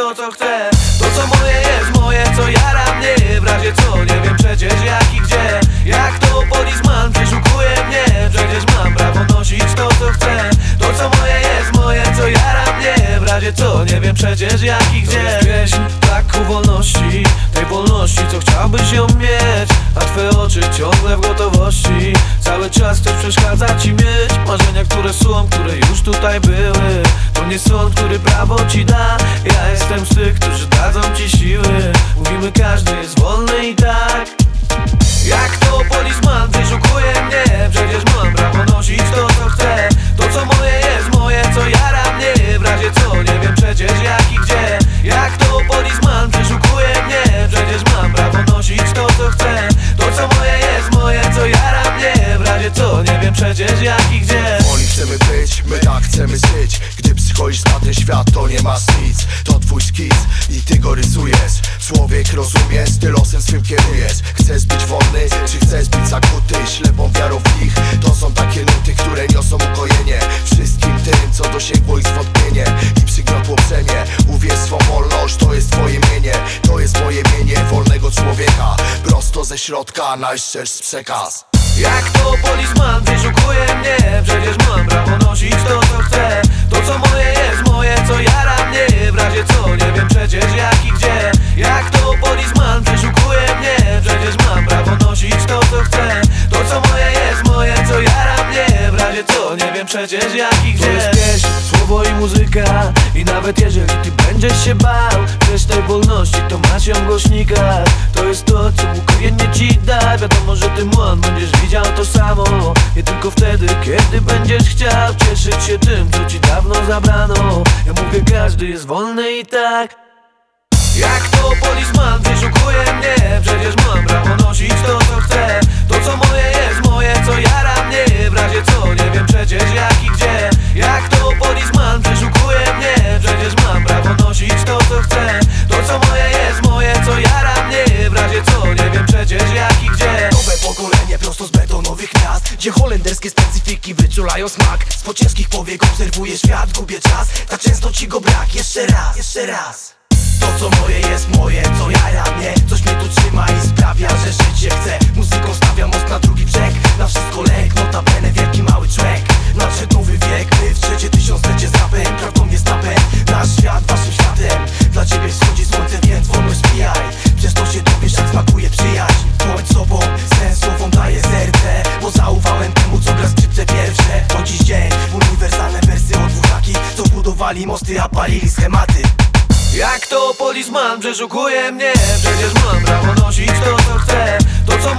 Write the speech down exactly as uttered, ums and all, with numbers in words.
to co chcę. To co moje jest moje, co jara mnie. W razie co nie wiem przecież jak i gdzie. Jak to polizman przeszukuje mnie. Przecież mam prawo nosić to co chcę. To co moje jest moje, co jara mnie. W razie co nie wiem przecież jak i gdzie. To jest pieśń tak ku wolności, tej wolności co chciałbyś ją mieć. A twe oczy ciągle w gotowości. Cały czas chcesz przeszkadzać ci mieć marzenia, które są, które już tutaj były. To nie sąd, który prawo ci da. Ja jestem z tych, którzy dadzą ci siły. Mówimy każdy jest wolny i tak. Jak to polizman wyszukuje mnie. Przecież mam prawo nosić to co chcę. To co moje jest moje, co jara mnie. W razie co nie wiem przecież jak i gdzie. Jak to polizman wyszukuje mnie. Przecież mam prawo nosić to co chcę. To co moje jest moje, co jara mnie. W razie co nie wiem przecież jak i gdzie. Oni chcemy być, my tak chcemy żyć. Gdy przychodzisz na ten świat, to nie masz nic. To twój skic i ty go rysujesz. Człowiek rozumiesz, ty losem swym kierujesz. Chcesz być wolny, czy chcesz być zakuty ślepą wiarą w nich? To są takie nuty, które niosą ukojenie wszystkim tym, co dosięgło ich zwątpienie i przygniotło brzemię. Uwierz swą wolność, to jest twoje mienie. To jest moje mienie wolnego człowieka. Prosto ze środka najszczerszy przekaz. Jak to polizman wyszukuje mnie. Przecież mam prawo nosić to co chcę. To co moje jest moje, co jara mnie. W razie co nie wiem przecież jak i gdzie. Jak to polizman wyszukuje mnie. Przecież mam prawo nosić to co chcę. To co moje jest moje, co jara mnie. W razie co nie wiem przecież jak i gdzie. To jest pieśń, słowo i muzyka. I nawet jeżeli ty będziesz się bał przez tej wolności, to masz ją w głośnikach. To jest to co ukojenie ci da. Wiadomo, że ty młon będziesz widział to samo. Nie tylko wtedy, kiedy będziesz chciał cieszyć się tym, co ci dawno zabrano. Ja mówię, każdy jest wolny i tak. Jak to polizman wyszukuje mnie. Przecież mam prawo nosić to co chcę. To co moje jest moje, co jara mnie. W razie co nie wiem przecież jak i gdzie. Jak to polizman wyszukuje mnie. Przecież mam prawo nosić to co chcę. To co moje jest moje, co jara mnie. W razie co nie wiem przecież jak i gdzie. Nowe pokolenie prosto z betonowych miast, gdzie holenderskie specyfiki wyczulają smak. Spod ciężkich powiek obserwuję świat, gubię czas. Tak często ci go brak, jeszcze raz, jeszcze raz. To co moje jest moje, co jara mnie. Coś mnie tu trzyma i sprawia, że życie chcę. Muzyką stawiam most na drugi brzeg. Na wszystko lek, notabene wielki mały człowiek. Nadszedł nowy wiek, my w trzecie tysiąclecie z rapem. Prawdą jest napęd, nasz świat waszym światem. Dla ciebie wschodzi słońce, więc wolność spijaj. Przez to się dowiesz jak smakuje przyjaźń. Bądź sobą, sens słowom daje serce. Bo zaufałem temu co gra skrzypce pierwsze. To dziś dzień, uniwersalne wersy od dwóch takich, co budowali mosty, a palili schematy. Jak to polizman przeszukuje mnie. Przecież mam prawo nosić to co chcę. To co